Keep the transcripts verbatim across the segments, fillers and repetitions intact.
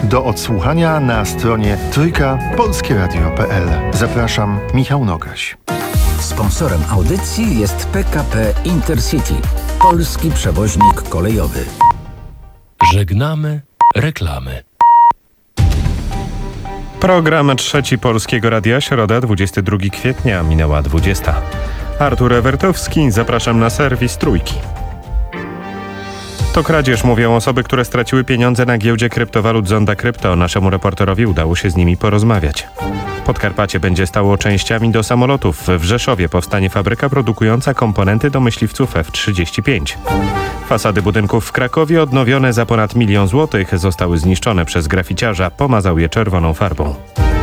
Do odsłuchania na stronie trójka polskie radio kropka p l. Zapraszam, Michał Nogaś. Sponsorem audycji jest P K P Intercity, polski przewoźnik kolejowy. Żegnamy reklamy. Program Trzeci Polskiego Radia, środa, dwudziestego drugiego kwietnia, minęła dwudziesta. Artur Ewertowski, zapraszam na serwis Trójki. To kradzież, mówią osoby, które straciły pieniądze na giełdzie kryptowalut Zonda Krypto. Naszemu reporterowi udało się z nimi porozmawiać. Podkarpacie będzie stało częściami do samolotów. W Rzeszowie powstanie fabryka produkująca komponenty do myśliwców F trzydzieści pięć. Fasady budynków w Krakowie odnowione za ponad milion złotych zostały zniszczone przez graficiarza. Pomazał je czerwoną farbą.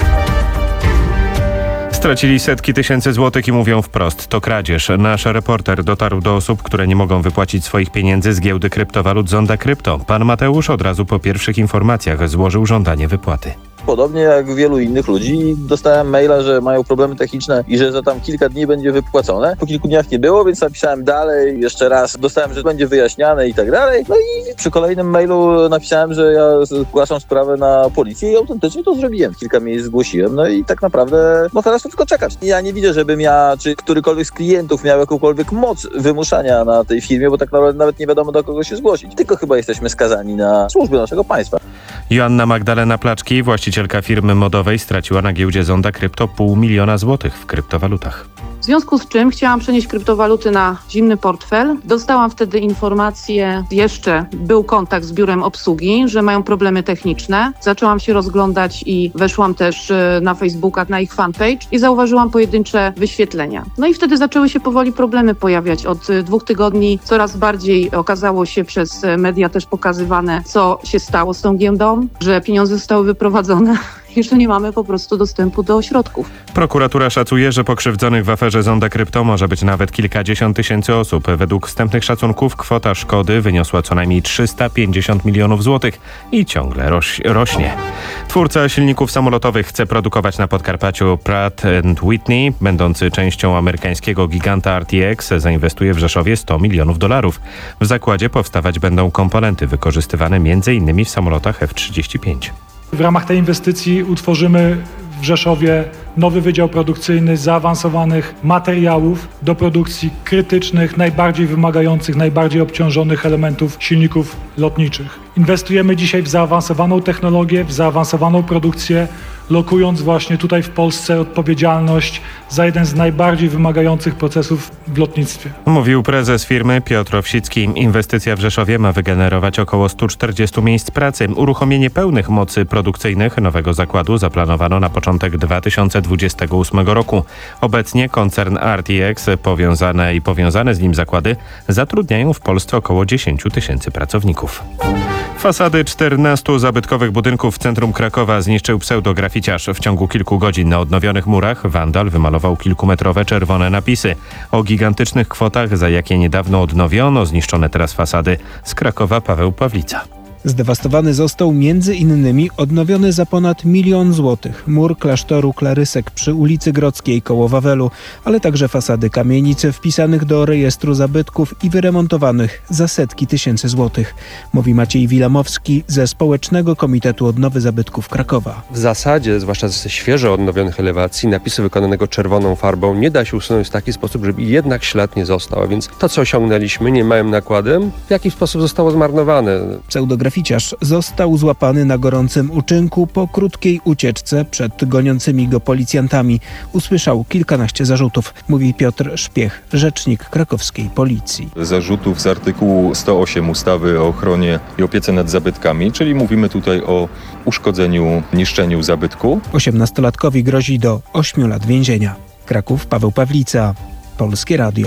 Stracili setki tysięcy złotych i mówią wprost, to kradzież. Nasz reporter dotarł do osób, które nie mogą wypłacić swoich pieniędzy z giełdy kryptowalut Zonda Krypto. Pan Mateusz od razu po pierwszych informacjach złożył żądanie wypłaty. Podobnie jak wielu innych ludzi dostałem maila, że mają problemy techniczne i że za tam kilka dni będzie wypłacone. Po kilku dniach nie było, więc napisałem dalej, jeszcze raz dostałem, że będzie wyjaśniane i tak dalej. No i przy kolejnym mailu napisałem, że ja zgłaszam sprawę na policję i autentycznie to zrobiłem. Kilka miejsc zgłosiłem, no i tak naprawdę no teraz to tylko czekać. Ja nie widzę, żebym ja, czy którykolwiek z klientów miał jakąkolwiek moc wymuszania na tej firmie, bo tak naprawdę nawet nie wiadomo, do kogo się zgłosić. Tylko chyba jesteśmy skazani na służby naszego państwa. Joanna Magdalena Placzki, właścicielka firmy modowej, straciła na giełdzie Zonda Krypto pół miliona złotych w kryptowalutach. W związku z czym chciałam przenieść kryptowaluty na zimny portfel. Dostałam wtedy informację, jeszcze był kontakt z biurem obsługi, że mają problemy techniczne. Zaczęłam się rozglądać i weszłam też na Facebookach, na ich fanpage i zauważyłam pojedyncze wyświetlenia. No i wtedy zaczęły się powoli problemy pojawiać. Od dwóch tygodni coraz bardziej okazało się przez media też pokazywane, co się stało z tą giełdą, że pieniądze zostały wyprowadzone. Jeszcze nie mamy po prostu dostępu do środków. Prokuratura szacuje, że pokrzywdzonych w aferze Zonda Krypto może być nawet kilkadziesiąt tysięcy osób. Według wstępnych szacunków kwota szkody wyniosła co najmniej trzysta pięćdziesiąt milionów złotych i ciągle roś, rośnie. Twórca silników samolotowych chce produkować na Podkarpaciu Pratt and Whitney, będący częścią amerykańskiego giganta R T X, zainwestuje w Rzeszowie sto milionów dolarów. W zakładzie powstawać będą komponenty wykorzystywane między innymi w samolotach F trzydzieści pięć. W ramach tej inwestycji utworzymy w Rzeszowie nowy wydział produkcyjny zaawansowanych materiałów do produkcji krytycznych, najbardziej wymagających, najbardziej obciążonych elementów silników lotniczych. Inwestujemy dzisiaj w zaawansowaną technologię, w zaawansowaną produkcję, lokując właśnie tutaj w Polsce odpowiedzialność za jeden z najbardziej wymagających procesów w lotnictwie. Mówił prezes firmy Piotr Owsicki. Inwestycja w Rzeszowie ma wygenerować około sto czterdzieści miejsc pracy. Uruchomienie pełnych mocy produkcyjnych nowego zakładu zaplanowano na początek dwa tysiące dwudziestego ósmego roku. Obecnie koncern R T X powiązane i powiązane z nim zakłady zatrudniają w Polsce około dziesięć tysięcy pracowników. Fasady czternastu zabytkowych budynków w centrum Krakowa zniszczył pseudograficiarz. W ciągu kilku godzin na odnowionych murach wandal wymalował kilkumetrowe czerwone napisy o gigantycznych kwotach, za jakie niedawno odnowiono zniszczone teraz fasady. Z Krakowa Paweł Pawlica. Zdewastowany został między innymi odnowiony za ponad milion złotych mur klasztoru Klarysek przy ulicy Grodzkiej koło Wawelu, ale także fasady kamienic wpisanych do rejestru zabytków i wyremontowanych za setki tysięcy złotych. Mówi Maciej Wilamowski ze Społecznego Komitetu Odnowy Zabytków Krakowa. W zasadzie, zwłaszcza ze świeżo odnowionych elewacji, napisu wykonanego czerwoną farbą nie da się usunąć w taki sposób, żeby jednak ślad nie został. A więc to, co osiągnęliśmy niemałym nakładem, w jaki sposób zostało zmarnowane. Pseudograficiarz został złapany na gorącym uczynku po krótkiej ucieczce przed goniącymi go policjantami. Usłyszał kilkanaście zarzutów, mówi Piotr Szpiech, rzecznik krakowskiej policji. Zarzutów z artykułu sto osiem ustawy o ochronie i opiece nad zabytkami, czyli mówimy tutaj o uszkodzeniu, niszczeniu zabytku. osiemnastolatkowi grozi do ośmiu lat więzienia. Kraków, Paweł Pawlica, Polskie Radio.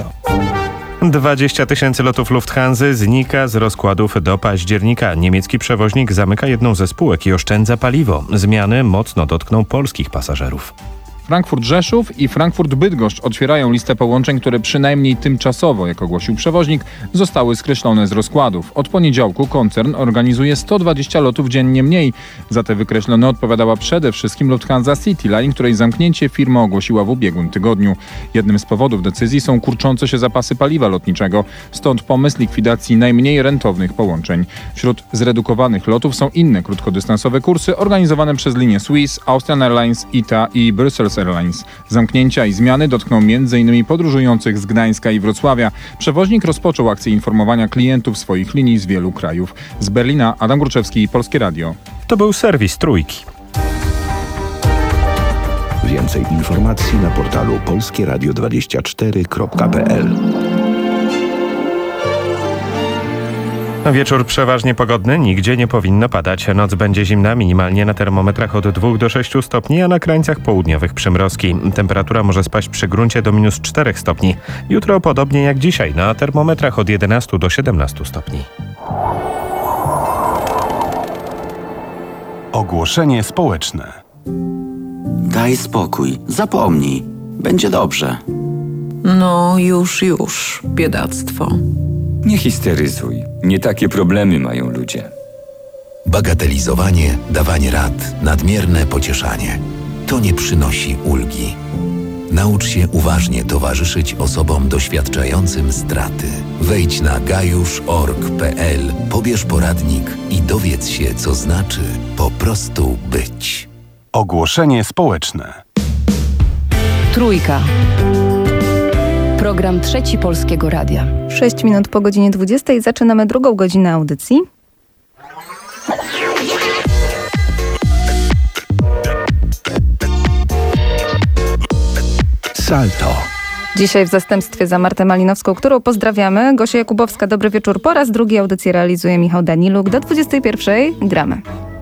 dwadzieścia tysięcy lotów Lufthansy znika z rozkładów do października. Niemiecki przewoźnik zamyka jedną ze spółek i oszczędza paliwo. Zmiany mocno dotkną polskich pasażerów. Frankfurt-Rzeszów i Frankfurt-Bydgoszcz otwierają listę połączeń, które przynajmniej tymczasowo, jak ogłosił przewoźnik, zostały skreślone z rozkładów. Od poniedziałku koncern organizuje sto dwadzieścia lotów dziennie mniej. Za te wykreślone odpowiadała przede wszystkim Lufthansa CityLine, której zamknięcie firma ogłosiła w ubiegłym tygodniu. Jednym z powodów decyzji są kurczące się zapasy paliwa lotniczego, stąd pomysł likwidacji najmniej rentownych połączeń. Wśród zredukowanych lotów są inne krótkodystansowe kursy organizowane przez linie Swiss, Austrian Airlines, I T A i Brussels Airlines. Zamknięcia i zmiany dotkną między innymi podróżujących z Gdańska i Wrocławia. Przewoźnik rozpoczął akcję informowania klientów swoich linii z wielu krajów. Z Berlina Adam Gruczewski, Polskie Radio. To był serwis Trójki. Więcej informacji na portalu polskie radio dwadzieścia cztery kropka p l. Wieczór przeważnie pogodny, nigdzie nie powinno padać. Noc będzie zimna, minimalnie na termometrach od dwóch do sześciu stopni, a na krańcach południowych przymrozki. Temperatura może spaść przy gruncie do minus czterech stopni. Jutro podobnie jak dzisiaj, na termometrach od jedenastu do siedemnastu stopni. Ogłoszenie społeczne. Daj spokój, zapomnij. Będzie dobrze. No już, już, biedactwo. Nie histeryzuj. Nie takie problemy mają ludzie. Bagatelizowanie, dawanie rad, nadmierne pocieszanie. To nie przynosi ulgi. Naucz się uważnie towarzyszyć osobom doświadczającym straty. Wejdź na gajusz kropka org kropka p l, pobierz poradnik i dowiedz się, co znaczy po prostu być. Ogłoszenie społeczne. Trójka. Program Trzeci Polskiego Radia. sześć minut po godzinie dwudziestej zaczynamy drugą godzinę audycji. Salto. Dzisiaj w zastępstwie za Martę Malinowską, którą pozdrawiamy, Gosia Jakubowska, dobry wieczór. Po raz drugi audycję realizuje Michał Daniluk. Do dwudziestej pierwszej gramy.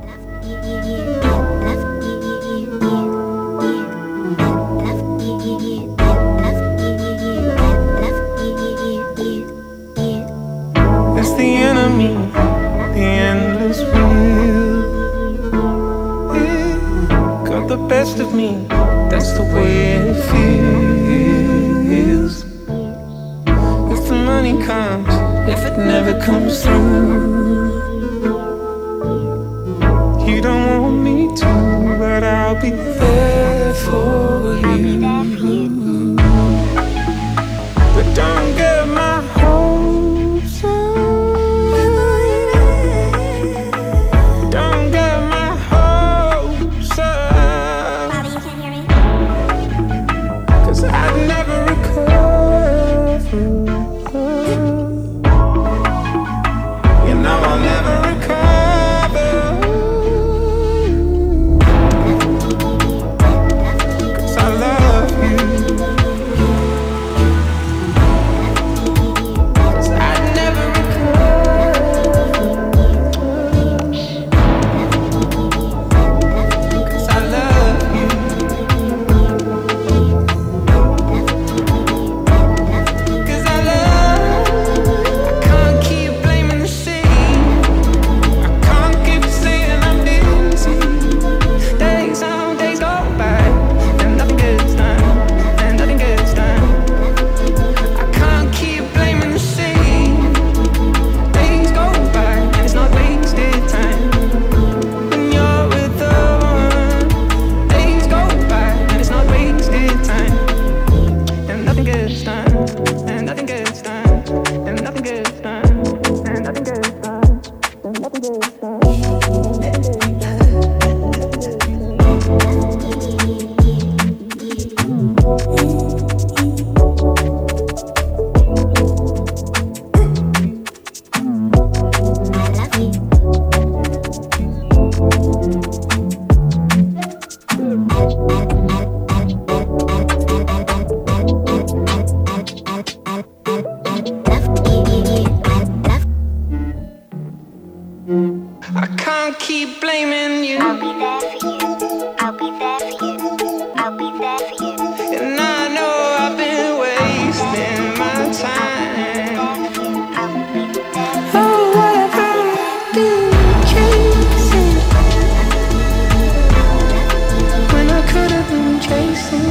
The best of me, that's the way it feels. If the money comes, if it never comes through, you don't want me to, but I'll be there for you. But don't get my hopes up. Don't get my hopes up. I'd never recover. You know I'll never recover. 'Cause I love you. 'Cause I'd never recover. 'Cause I love you. I can't keep blaming you. I'll be there for you. I'll be there for you. I'll be there for you. And I know I've been wasting my time. Oh, what have I been chasing when I could have been chasing?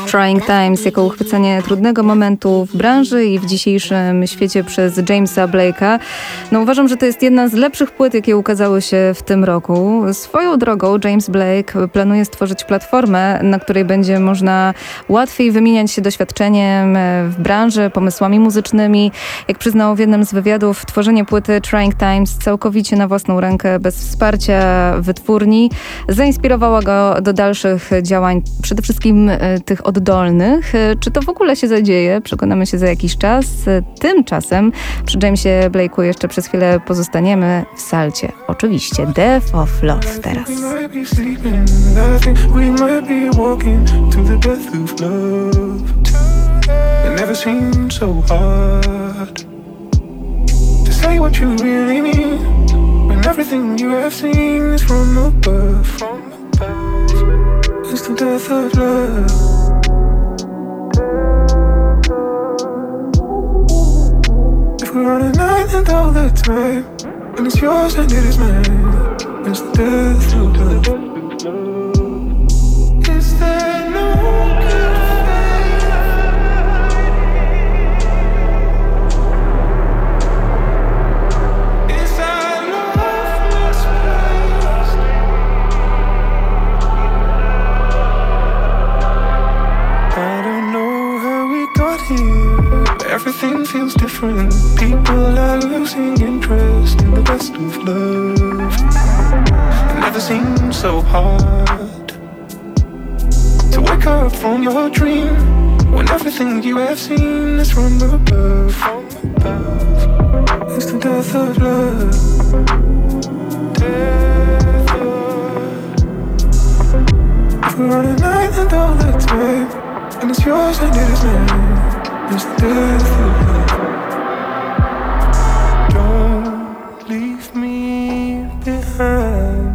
Trying Times jako uchwycenie trudnego momentu w branży i w dzisiejszym świecie przez Jamesa Blake'a. No uważam, że to jest jedna z lepszych płyt, jakie ukazały się w tym roku. Swoją drogą James Blake planuje stworzyć platformę, na której będzie można łatwiej wymieniać się doświadczeniem w branży, pomysłami muzycznymi. Jak przyznał w jednym z wywiadów, tworzenie płyty Trying Times całkowicie na własną rękę, bez wsparcia wytwórni, zainspirowała go do dalszych działań, przede wszystkim tych oddolnych. Czy to w ogóle się zadzieje? Przekonamy się za jakiś czas. Tymczasem przy Jamesie Blake'u jeszcze przez chwilę pozostaniemy w salcie. Oczywiście Death of Love teraz. Say what you really mean when everything you have seen is from above. From above, it's the death of love. If we're on an island all the time, and it's yours and it is mine, it's the death of love. Is there no good faith? Is our love misplaced? I don't know how we got here, but everything feels different. People are losing interest in the best of love. It never seemed so hard to wake up from your dream when everything you have seen is from above. From above, it's the death of love. Death of. If we're on an island all the time, and it's yours and it is mine, it's the death of love. Don't leave me behind.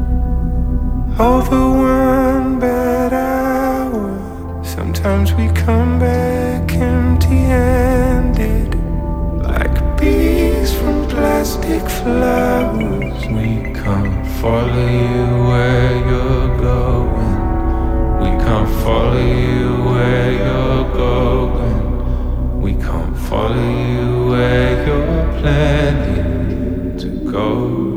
Over one bad hour, sometimes we come back empty-handed, like bees from plastic flowers. We can't follow you where you're going. We can't follow you where you're going. We can't follow you where you're planning to go.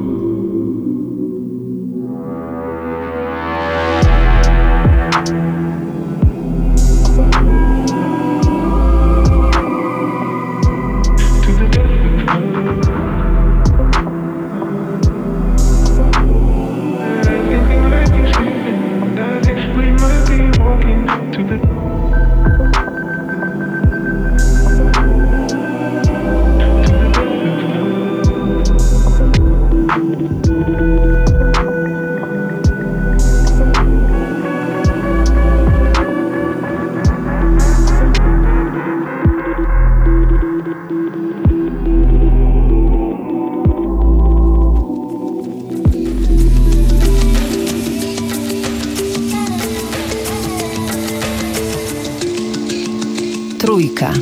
Trójka.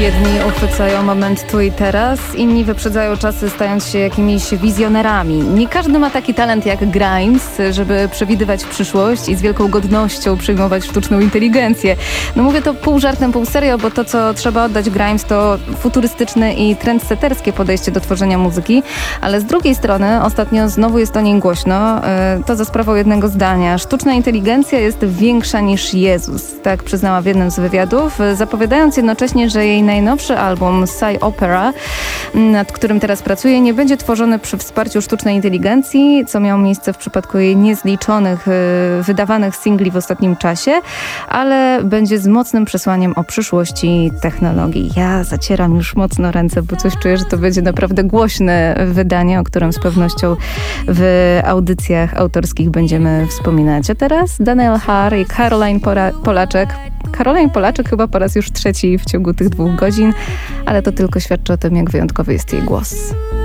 Jedni uchwycają moment tu i teraz, inni wyprzedzają czasy, stając się jakimiś wizjonerami. Nie każdy ma taki talent jak Grimes, żeby przewidywać przyszłość i z wielką godnością przyjmować sztuczną inteligencję. No mówię to pół żartem, pół serio, bo to, co trzeba oddać Grimes, to futurystyczne i trendsetterskie podejście do tworzenia muzyki, ale z drugiej strony ostatnio znowu jest o niej głośno. To za sprawą jednego zdania. Sztuczna inteligencja jest większa niż Jezus. Tak przyznała w jednym z wywiadów, zapowiadając jednocześnie, że jej najnowszy album Psy Opera, nad którym teraz pracuje, nie będzie tworzony przy wsparciu sztucznej inteligencji, co miało miejsce w przypadku jej niezliczonych wydawanych singli w ostatnim czasie, ale będzie z mocnym przesłaniem o przyszłości technologii. Ja zacieram już mocno ręce, bo coś czuję, że to będzie naprawdę głośne wydanie, o którym z pewnością w audycjach autorskich będziemy wspominać. A teraz Daniel Haar i Caroline Pora- Polaczek. Caroline Polaczek chyba po raz już trzeci w ciągu tych dwóch godzin, ale to tylko świadczy o tym, jak wyjątkowy jest jej głos.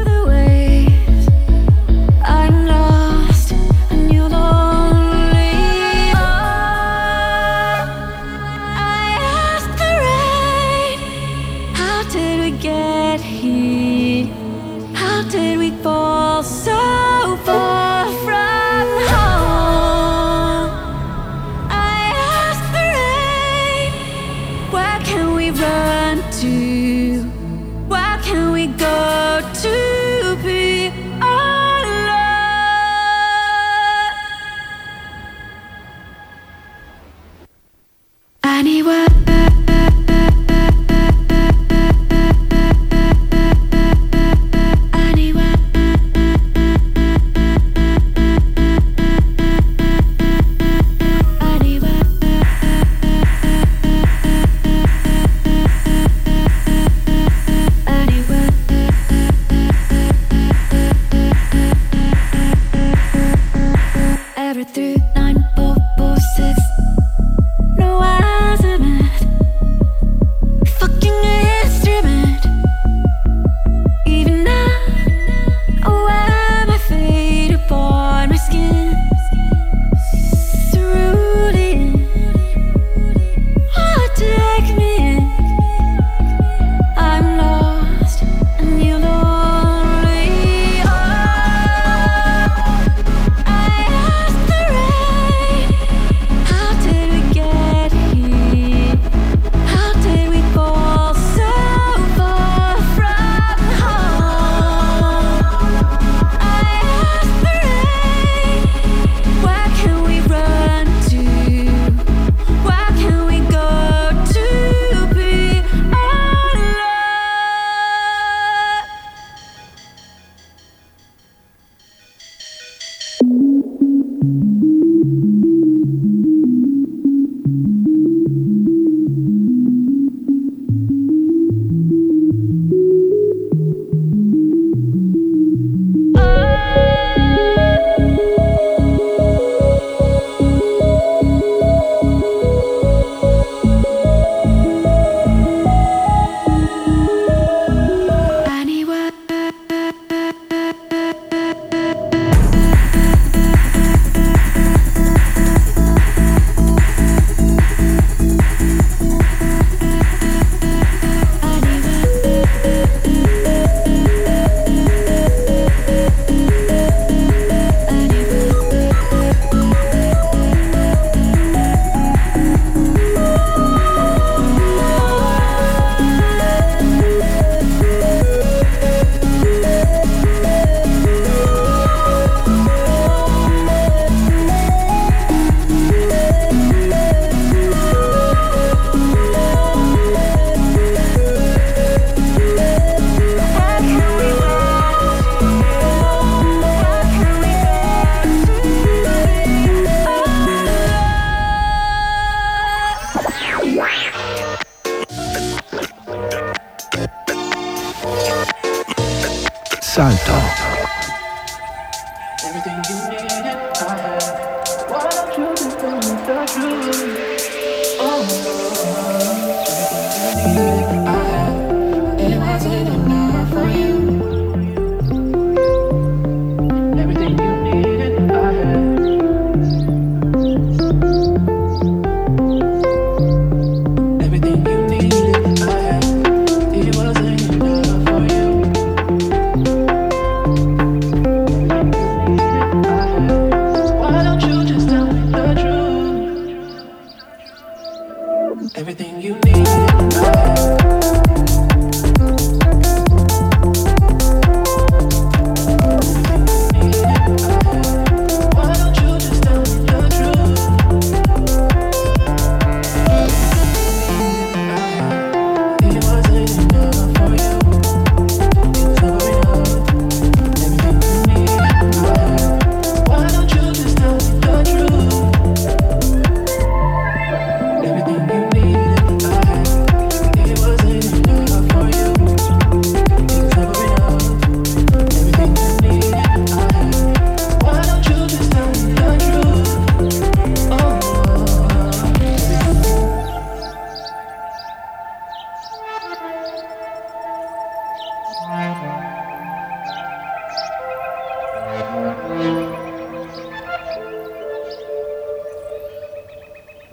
Salto.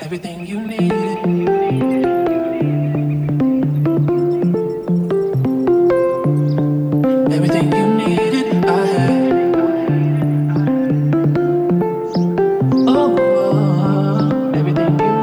everything you needed. Everything you needed, I had. Oh, oh, everything you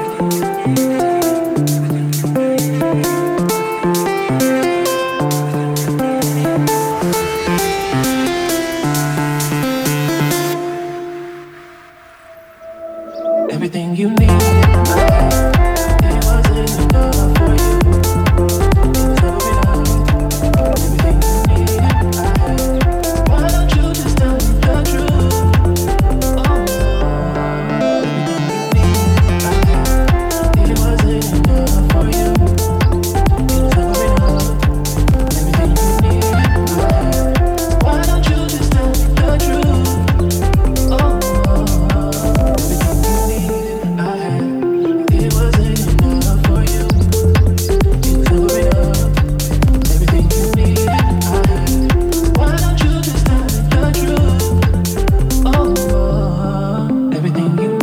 everything you needed, I had. It wasn't enough for you. It was never enough. Everything you needed, I had. Why don't you just tell me the truth? Oh, everything you needed, I had. It wasn't enough for you. It was never enough. Everything you needed, I had. Why don't you just tell me the truth? Oh, everything you needed, I had. It wasn't enough for you. It was never enough. Everything you needed, I had. Why don't you just tell me the truth? Oh, everything you.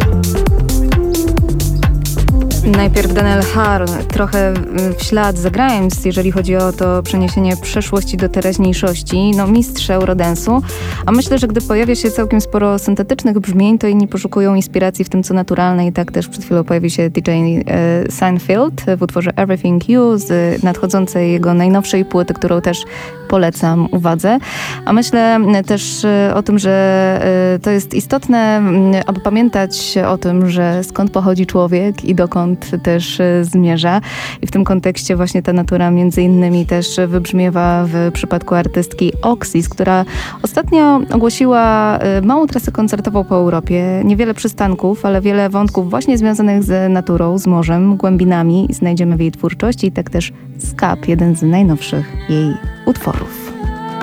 Najpierw Daniel Haar, trochę w ślad za Grimes, jeżeli chodzi o to przeniesienie przeszłości do teraźniejszości. No mistrz Eurodance'u. A myślę, że gdy pojawia się całkiem sporo syntetycznych brzmień, to inni poszukują inspiracji w tym, co naturalne. I tak też przed chwilą pojawił się D J e, Seinfeld w utworze Everything You z nadchodzącej jego najnowszej płyty, którą też polecam uwadze. A myślę też o tym, że e, to jest istotne, aby pamiętać o tym, że skąd pochodzi człowiek i dokąd też e, zmierza. I w tym kontekście właśnie ta natura między innymi też wybrzmiewa w przypadku artystki Oxys, która ostatnio ogłosiła e, małą trasę koncertową po Europie. Niewiele przystanków, ale wiele wątków właśnie związanych z naturą, z morzem, głębinami znajdziemy w jej twórczości i tak też Skap, jeden z najnowszych jej utworów.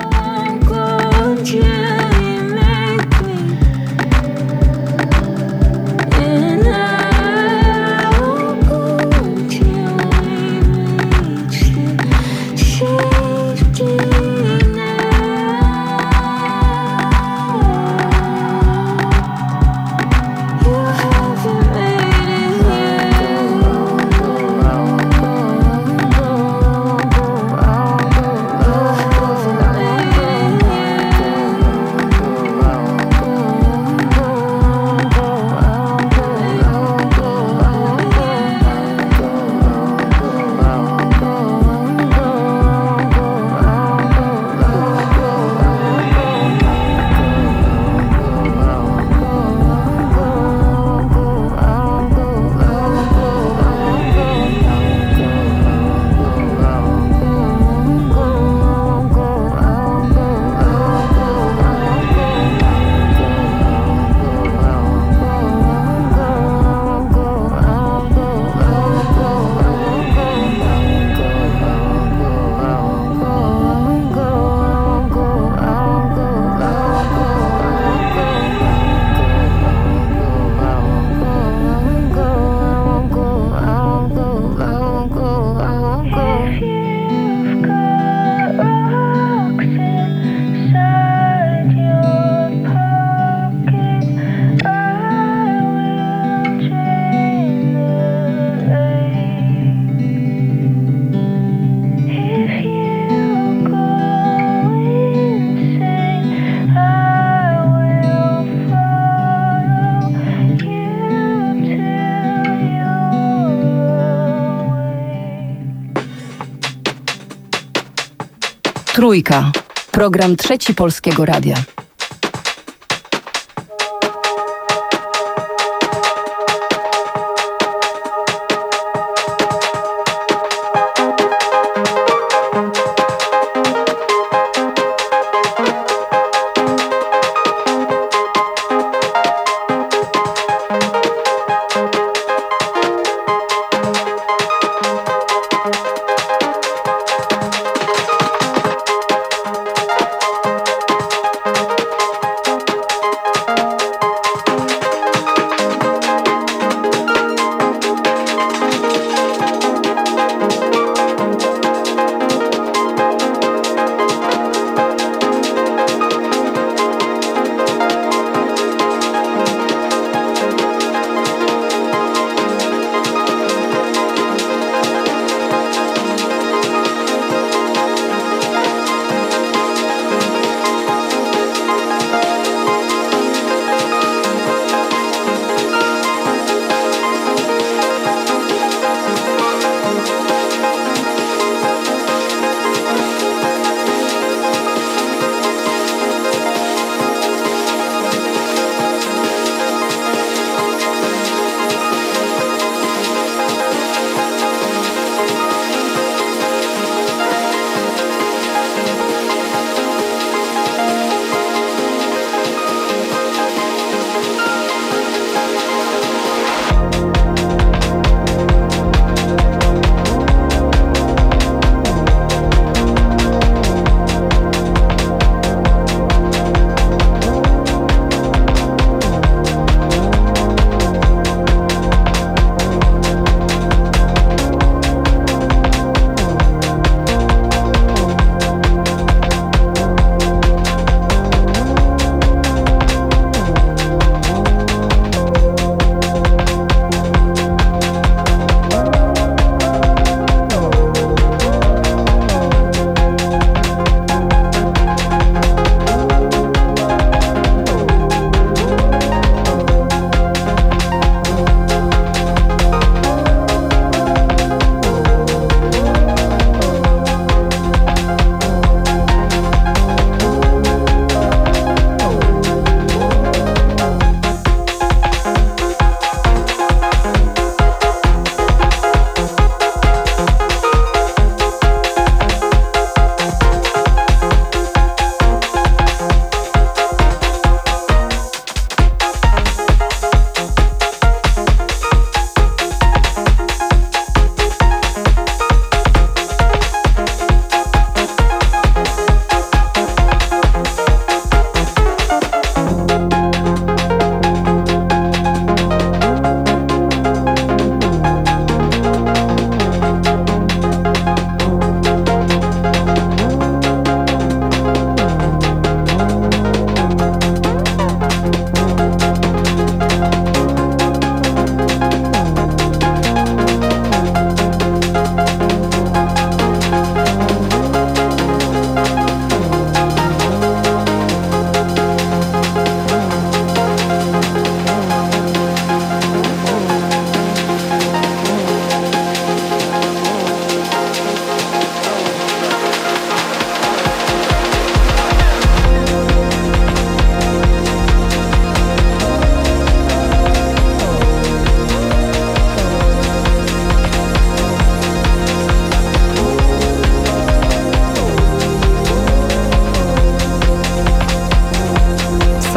Trójka. Program Trzeci Polskiego Radia.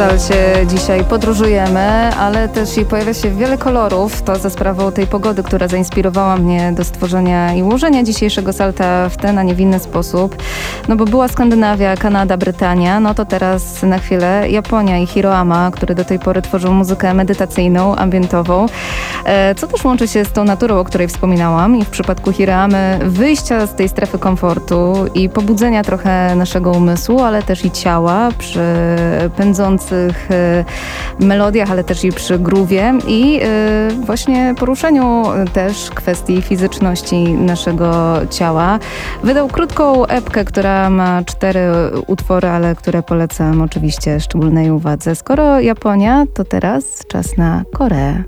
Salcie dzisiaj podróżujemy, ale też i pojawia się wiele kolorów. To za sprawą tej pogody, która zainspirowała mnie do stworzenia i ułożenia dzisiejszego Salta w ten, a nie w inny sposób. No bo była Skandynawia, Kanada, Brytania, no to teraz na chwilę Japonia i Hiroama, które do tej pory tworzą muzykę medytacyjną, ambientową, co też łączy się z tą naturą, o której wspominałam, i w przypadku Hiroamy wyjścia z tej strefy komfortu i pobudzenia trochę naszego umysłu, ale też i ciała przy pędzących melodiach, ale też i przy groove'ie i właśnie poruszeniu też kwestii fizyczności naszego ciała. Wydał krótką epkę, która ma cztery utwory, ale które polecam oczywiście szczególnej uwadze. Skoro Japonia, to teraz czas na Koreę.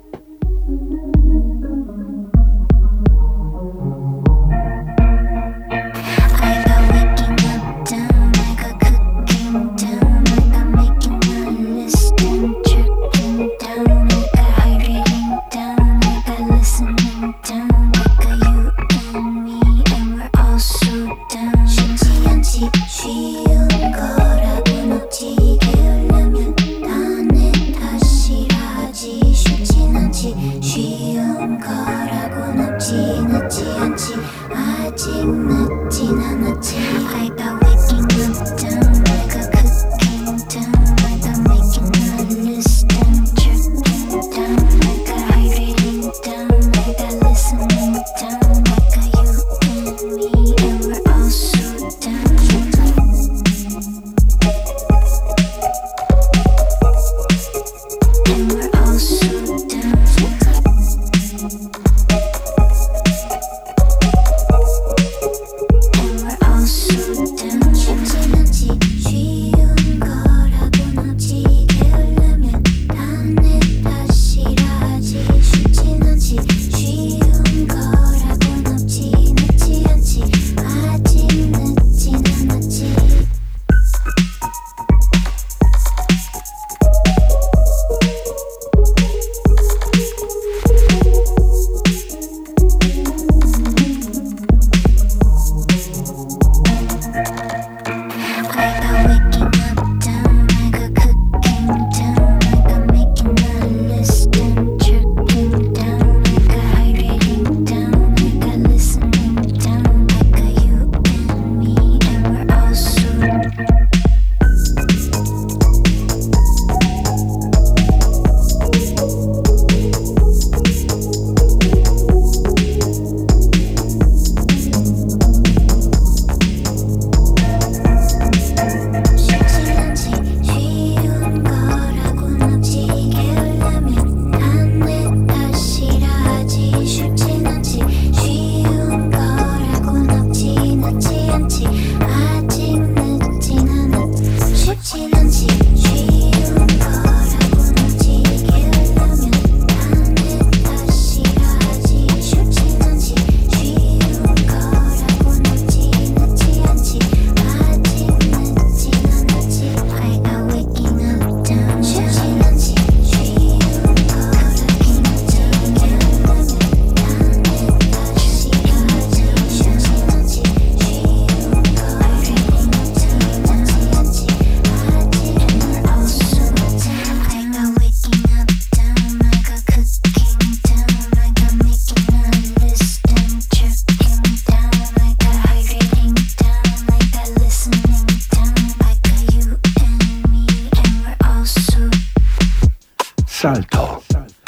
Salto.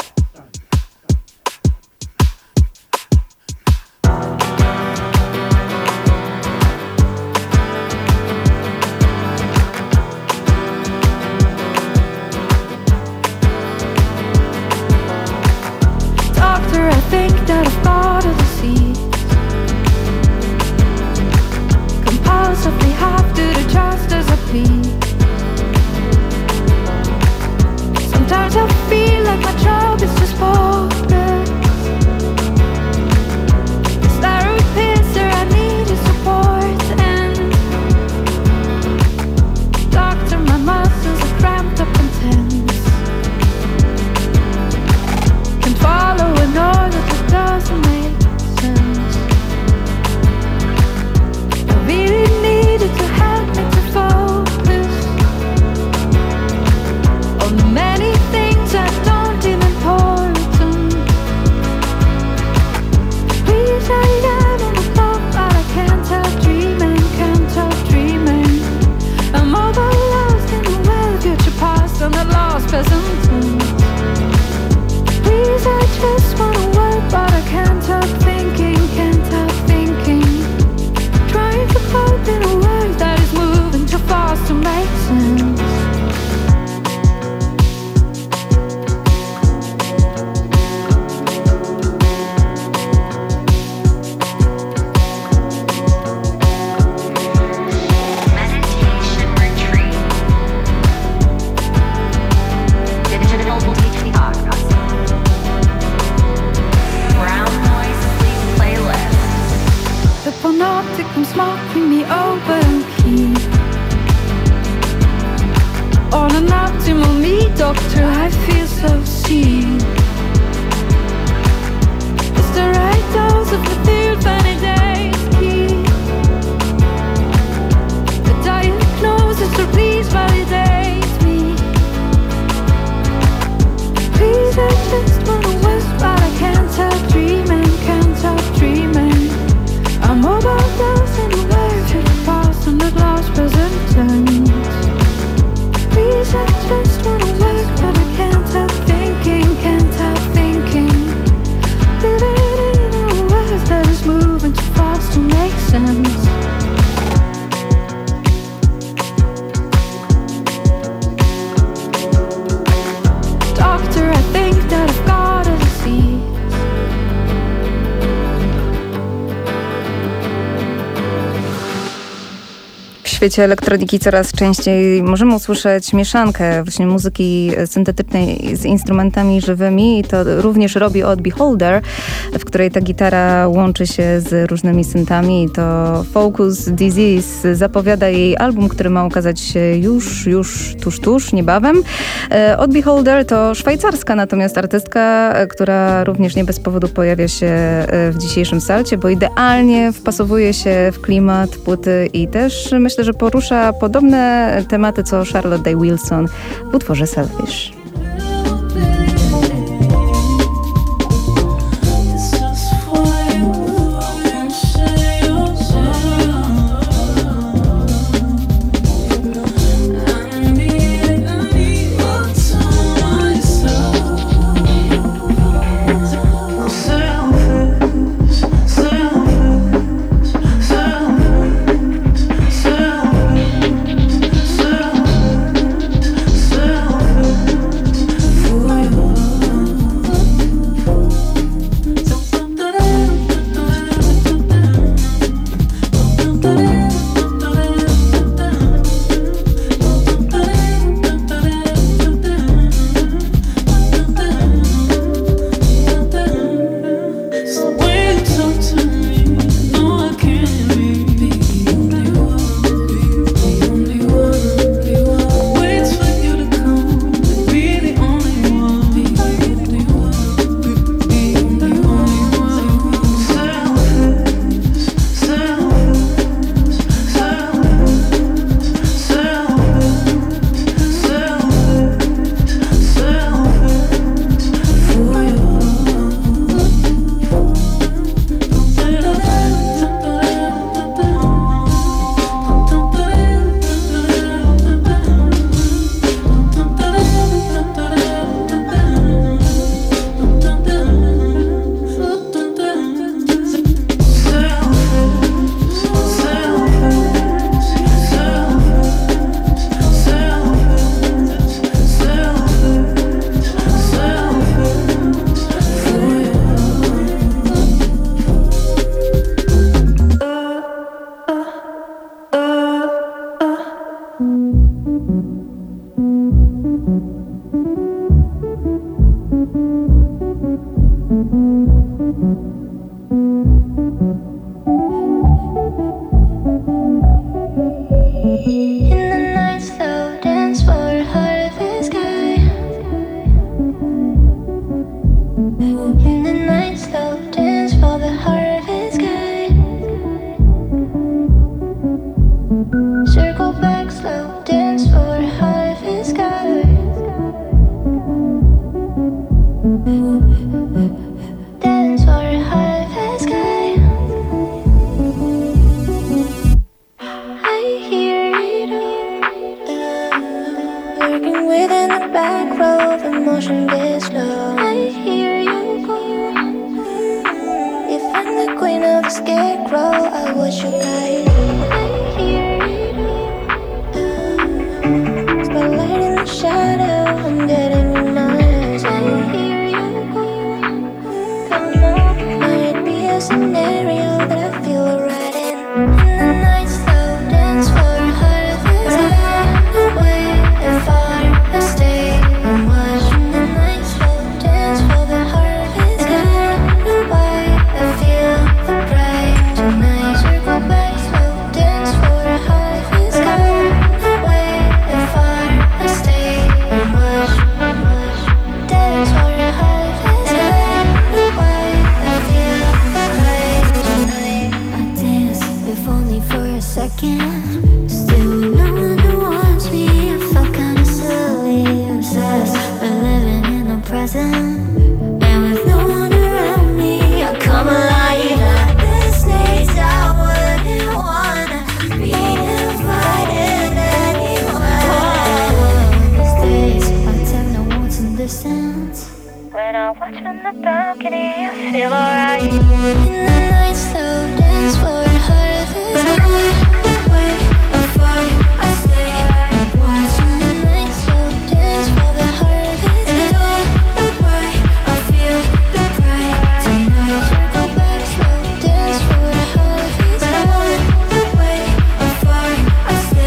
Doctor, I think that I've got a disease. Compulsively have to do just as I please. Sometimes I feel like my job is just bogus. Is there a pincer I need your support? And doctor, my muscles are cramped up and tense. Can follow an order that doesn't make sense. I really needed to help me to focus. świecie elektroniki coraz częściej możemy usłyszeć mieszankę właśnie muzyki syntetycznej z instrumentami żywymi i to również robi Odd Beholder, w której ta gitara łączy się z różnymi syntami i to Focus Disease zapowiada jej album, który ma ukazać się już, już, tuż, tuż, niebawem. Odd Beholder to szwajcarska natomiast artystka, która również nie bez powodu pojawia się w dzisiejszym salcie, bo idealnie wpasowuje się w klimat płyty i też myślę, że porusza podobne tematy co Charlotte Day Wilson w utworze Selfish. I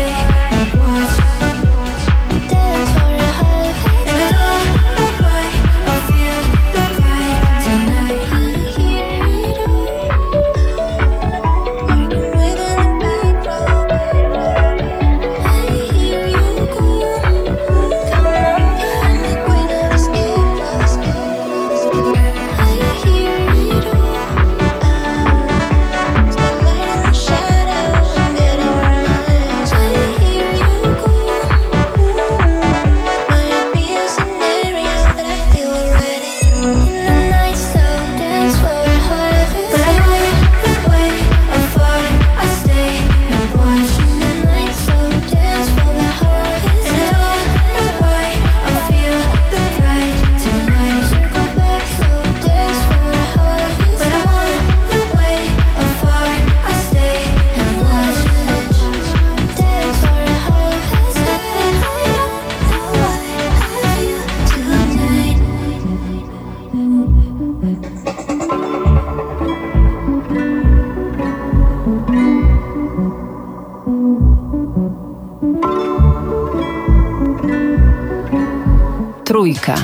Trójka.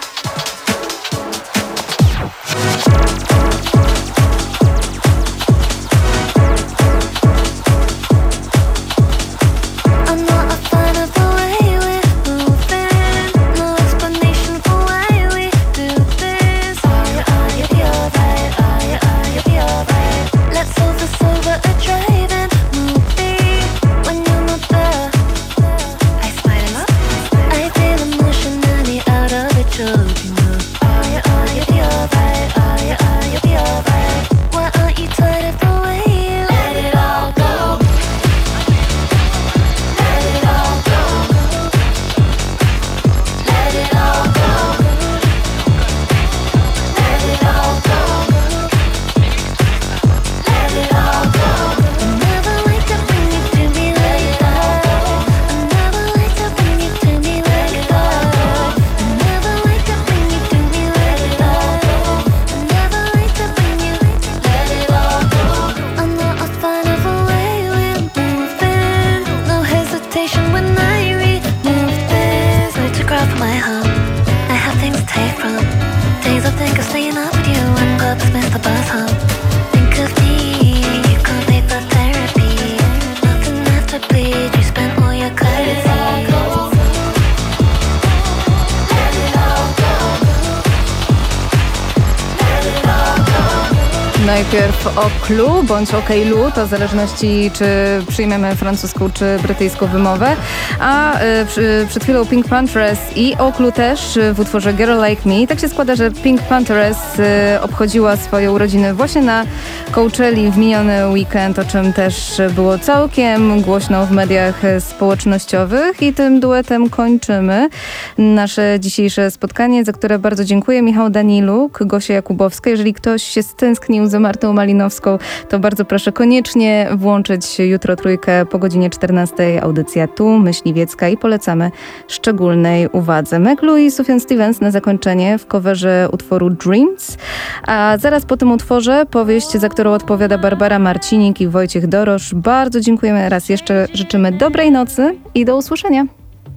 Najpierw o Clue bądź OK Lu, to w zależności czy przyjmiemy francuską czy brytyjską wymowę, a y, przy, przed chwilą Pink Panthers i o Clue też w utworze Girl Like Me. Tak się składa, że Pink Panthers y, obchodziła swoje urodziny właśnie na Coachelli w miniony weekend, o czym też było całkiem głośno w mediach społecznościowych i tym duetem kończymy nasze dzisiejsze spotkanie, za które bardzo dziękuję. Michał Daniluk, Gosia Jakubowska. Jeżeli ktoś się stęsknił za Martą Malinowską, to bardzo proszę koniecznie włączyć jutro Trójkę po godzinie czternastej. Audycja Tu, Myśliwiecka i polecamy szczególnej uwadze. Meg Lu i Sufjan Stevens na zakończenie w coverze utworu Dreams, a zaraz po tym utworze powieść, za którą odpowiada Barbara Marcinik i Wojciech Dorosz. Bardzo dziękujemy raz jeszcze, życzymy dobrej nocy i do usłyszenia.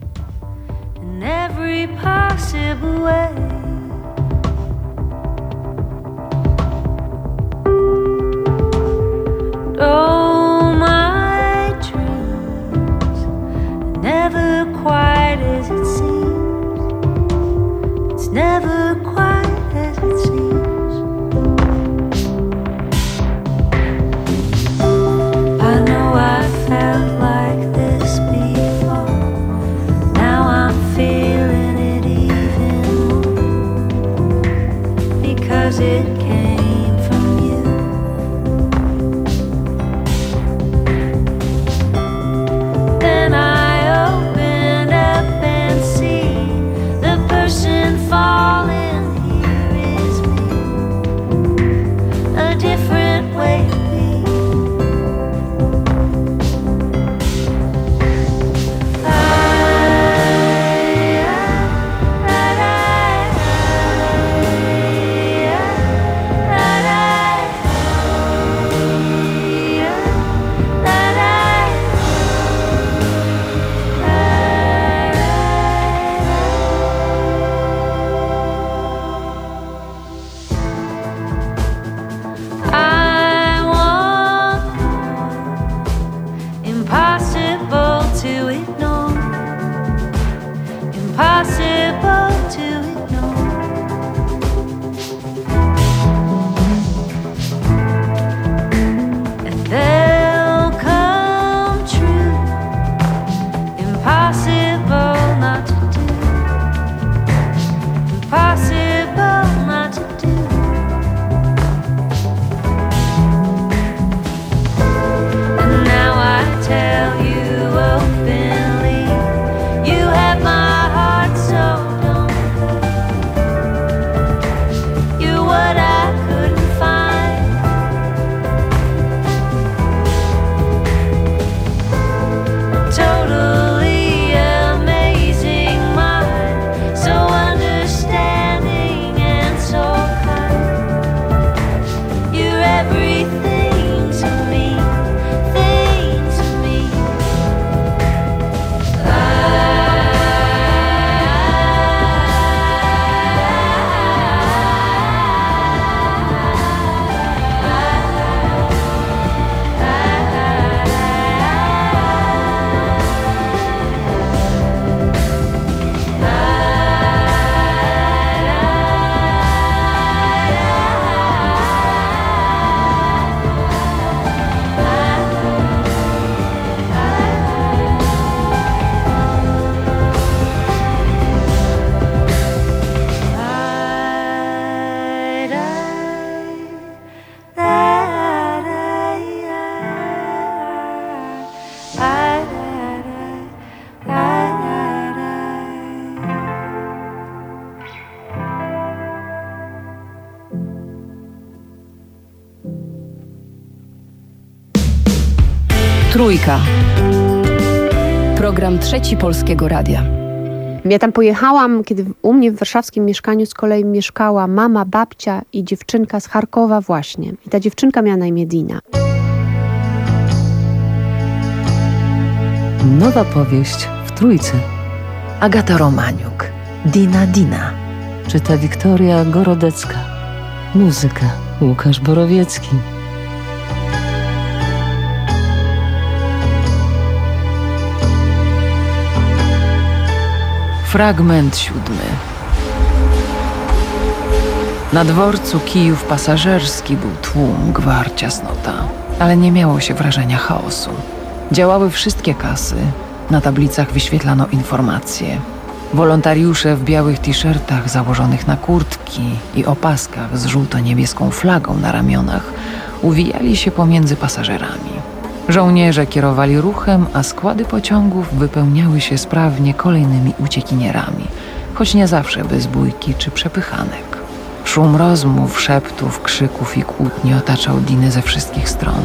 In every possible way. Oh, my dreams are never quite as it seems. It's never quite as it seems. I know I felt like this before. Now I'm feeling it even more, because it came from you. Then I open up and see the person falling here is me, a different way to be. I, I, I, I, Trójka. Program Trzeci Polskiego Radia. Ja tam pojechałam, kiedy u mnie w warszawskim mieszkaniu z kolei mieszkała mama, babcia i dziewczynka z Charkowa właśnie. I ta dziewczynka miała na imię Dina. Nowa powieść w Trójce. Agata Romaniuk. Dina Dina. Czyta Wiktoria Gorodecka. Muzyka Łukasz Borowiecki. Fragment siódmy. Na dworcu Kijów Pasażerski był tłum, gwar, ciasnota, ale nie miało się wrażenia chaosu. Działały wszystkie kasy. Na tablicach wyświetlano informacje. Wolontariusze w białych t-shirtach założonych na kurtki i opaskach z żółto-niebieską flagą na ramionach uwijali się pomiędzy pasażerami. Żołnierze kierowali ruchem, a składy pociągów wypełniały się sprawnie kolejnymi uciekinierami, choć nie zawsze bez bójki czy przepychanek. Szum rozmów, szeptów, krzyków i kłótni otaczał Dinę ze wszystkich stron.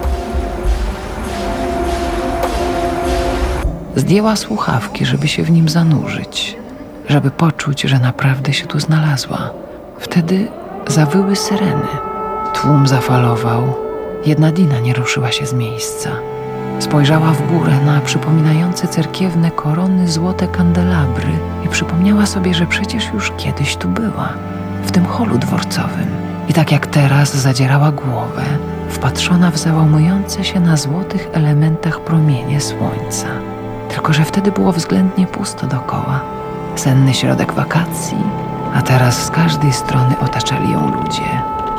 Zdjęła słuchawki, żeby się w nim zanurzyć, żeby poczuć, że naprawdę się tu znalazła. Wtedy zawyły syreny. Tłum zafalował. Jedna Dina nie ruszyła się z miejsca. Spojrzała w górę na przypominające cerkiewne korony złote kandelabry i przypomniała sobie, że przecież już kiedyś tu była, w tym holu dworcowym. I tak jak teraz zadzierała głowę, wpatrzona w załamujące się na złotych elementach promienie słońca. Tylko że wtedy było względnie pusto dokoła. Senny środek wakacji, a teraz z każdej strony otaczali ją ludzie.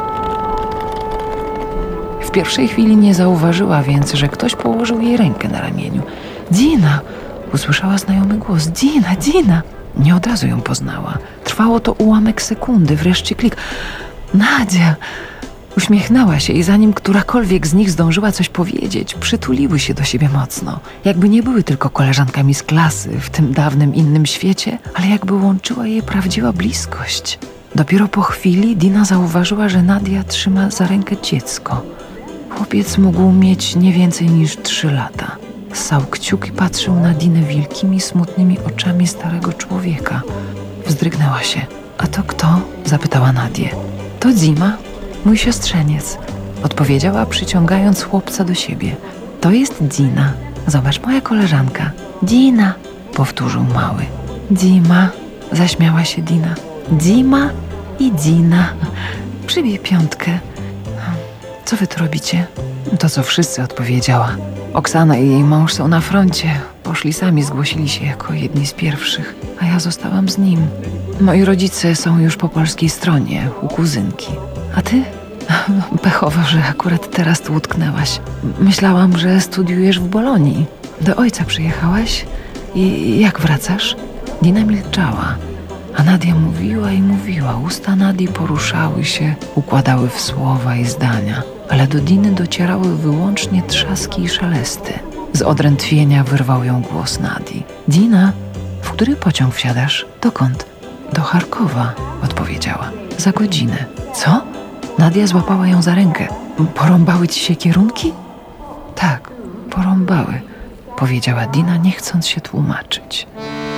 W pierwszej chwili nie zauważyła więc, że ktoś położył jej rękę na ramieniu. Dina! Usłyszała znajomy głos. Dina, Dina! Nie od razu ją poznała. Trwało to ułamek sekundy, wreszcie klik. Nadia! Uśmiechnęła się i zanim którakolwiek z nich zdążyła coś powiedzieć, przytuliły się do siebie mocno. Jakby nie były tylko koleżankami z klasy w tym dawnym innym świecie, ale jakby łączyła je prawdziwa bliskość. Dopiero po chwili Dina zauważyła, że Nadia trzyma za rękę dziecko. Chłopiec mógł mieć nie więcej niż trzy lata. Ssał kciuk i patrzył na Dinę wielkimi, smutnymi oczami starego człowieka. Wzdrygnęła się. A to kto? Zapytała Nadię. To Dima, mój siostrzeniec, odpowiedziała, przyciągając chłopca do siebie. To jest Dina. Zobacz, moja koleżanka. Dina, powtórzył mały. Dima, zaśmiała się Dina. Dima i Dina. Przybij piątkę. Co wy tu robicie? To, co wszyscy, odpowiedziała. Oksana i jej mąż są na froncie. Poszli sami, zgłosili się jako jedni z pierwszych, a ja zostałam z nim. Moi rodzice są już po polskiej stronie, u kuzynki. A ty? Pechowo, że akurat teraz tu utknęłaś. Myślałam, że studiujesz w Bolonii. Do ojca przyjechałaś? I jak wracasz? Dina milczała, a Nadia mówiła i mówiła. Usta Nadii poruszały się, układały w słowa i zdania, ale do Diny docierały wyłącznie trzaski i szelesty. Z odrętwienia wyrwał ją głos Nadii. Dina, w który pociąg wsiadasz? Dokąd? Do Charkowa, odpowiedziała. Za godzinę. Co? Nadia złapała ją za rękę. Porąbały ci się kierunki? Tak, porąbały, powiedziała Dina, nie chcąc się tłumaczyć.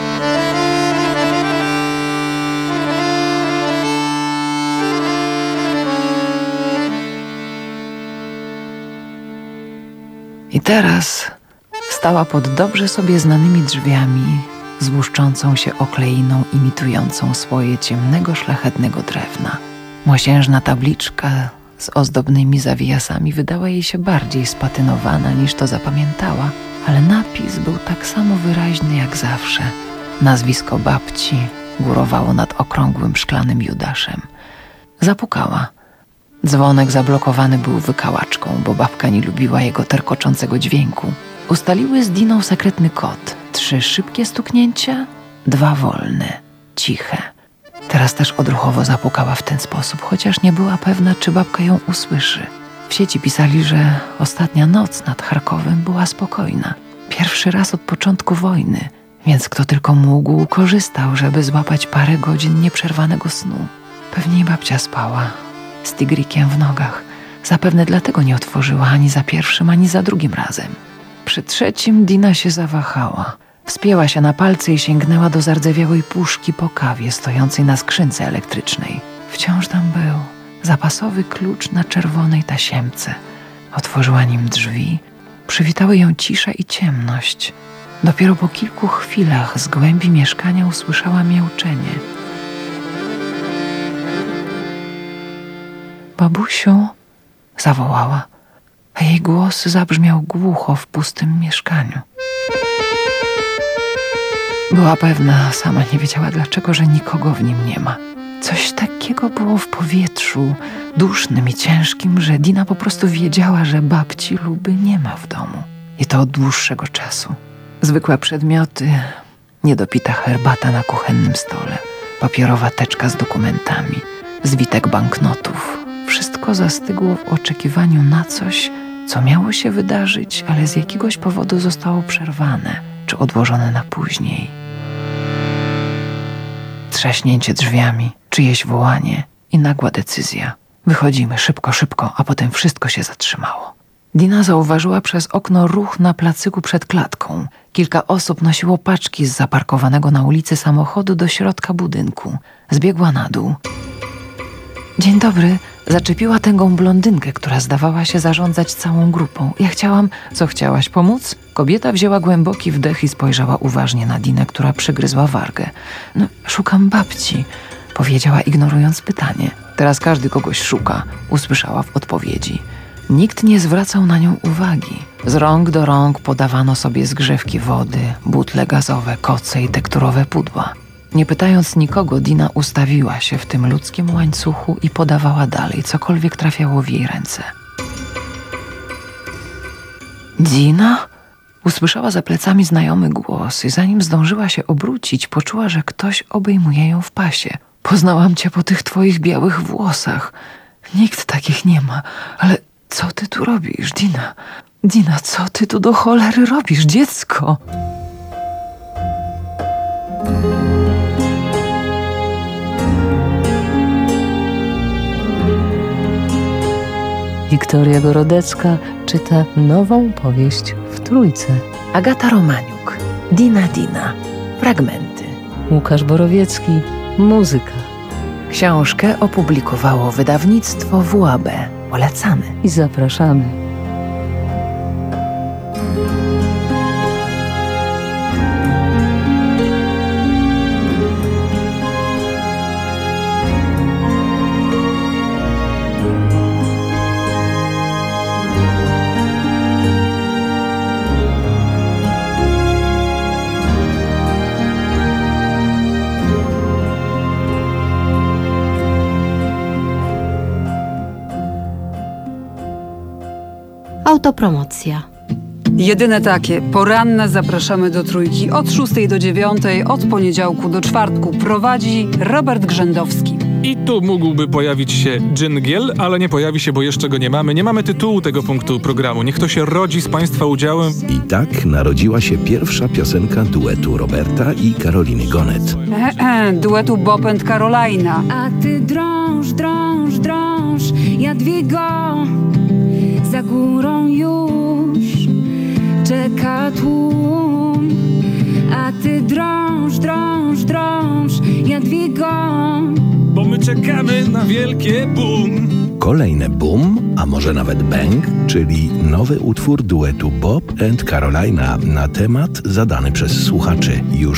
I teraz stała pod dobrze sobie znanymi drzwiami z błyszczącą się okleiną imitującą swoje ciemnego, szlachetnego drewna. Mosiężna tabliczka z ozdobnymi zawijasami wydała jej się bardziej spatynowana niż to zapamiętała, ale napis był tak samo wyraźny jak zawsze. Nazwisko babci górowało nad okrągłym szklanym judaszem. Zapukała. Dzwonek zablokowany był wykałaczką, bo babka nie lubiła jego terkoczącego dźwięku. Ustaliły z Diną sekretny kod. Trzy szybkie stuknięcia, dwa wolne, ciche. Teraz też odruchowo zapukała w ten sposób, chociaż nie była pewna, czy babka ją usłyszy. W sieci pisali, że ostatnia noc nad Charkowem była spokojna. Pierwszy raz od początku wojny, więc kto tylko mógł, korzystał, żeby złapać parę godzin nieprzerwanego snu. Pewnie i babcia spała, z tigrikiem w nogach. Zapewne dlatego nie otworzyła ani za pierwszym, ani za drugim razem. przy trzecim Dina się zawahała. Wspięła się na palce i sięgnęła do zardzewiałej puszki po kawie stojącej na skrzynce elektrycznej. Wciąż tam był zapasowy klucz na czerwonej tasiemce. Otworzyła nim drzwi. Przywitały ją cisza i ciemność. Dopiero po kilku chwilach z głębi mieszkania usłyszała miauczenie. Babusiu, zawołała, a jej głos zabrzmiał głucho w pustym mieszkaniu. Była pewna, sama nie wiedziała dlaczego, że nikogo w nim nie ma. Coś takiego było w powietrzu, dusznym i ciężkim, że Dina po prostu wiedziała, że babci Luby nie ma w domu. I to od dłuższego czasu. Zwykłe przedmioty, niedopita herbata na kuchennym stole, papierowa teczka z dokumentami, zwitek banknotów. Wszystko zastygło w oczekiwaniu na coś, co miało się wydarzyć, ale z jakiegoś powodu zostało przerwane czy odłożone na później. Trzaśnięcie drzwiami, czyjeś wołanie i nagła decyzja. Wychodzimy szybko, szybko, a potem wszystko się zatrzymało. Dina zauważyła przez okno ruch na placyku przed klatką. Kilka osób nosiło paczki z zaparkowanego na ulicy samochodu do środka budynku. Zbiegła na dół. Dzień dobry. Zaczepiła tęgą blondynkę, która zdawała się zarządzać całą grupą. Ja chciałam... Co chciałaś, pomóc? Kobieta wzięła głęboki wdech i spojrzała uważnie na Dinę, która przygryzła wargę. No, szukam babci, powiedziała, ignorując pytanie. Teraz każdy kogoś szuka, usłyszała w odpowiedzi. Nikt nie zwracał na nią uwagi. Z rąk do rąk podawano sobie zgrzewki wody, butle gazowe, koce i tekturowe pudła. Nie pytając nikogo, Dina ustawiła się w tym ludzkim łańcuchu i podawała dalej, cokolwiek trafiało w jej ręce. Dina? Usłyszała za plecami znajomy głos i zanim zdążyła się obrócić, poczuła, że ktoś obejmuje ją w pasie. Poznałam cię po tych twoich białych włosach. Nikt takich nie ma, ale co ty tu robisz, Dina? Dina, co ty tu do cholery robisz, dziecko? Wiktoria Gorodecka czyta nową powieść w Trójce. Agata Romaniuk, Dina Dina, fragmenty. Łukasz Borowiecki, muzyka. Książkę opublikowało wydawnictwo W U A B. Polecamy. I zapraszamy. Autopromocja. Jedyne takie. Poranne zapraszamy do Trójki od szóstej do dziewiątej, od poniedziałku do czwartku. Prowadzi Robert Grzędowski. I tu mógłby pojawić się dżingiel, ale nie pojawi się, bo jeszcze go nie mamy. Nie mamy tytułu tego punktu programu. Niech to się rodzi z Państwa udziałem. I tak narodziła się pierwsza piosenka duetu Roberta i Karoliny Gonet. E, e, duetu Bob and Carolina. A ty drąż, drąż, drąż, Jadwigo, za górą już czeka tłum. A ty drąż, drąż, drąż, Jadwigo, bo my czekamy na wielkie boom. Kolejne boom, a może nawet bang, czyli nowy utwór duetu Bob and Carolina na temat zadany przez słuchaczy. Już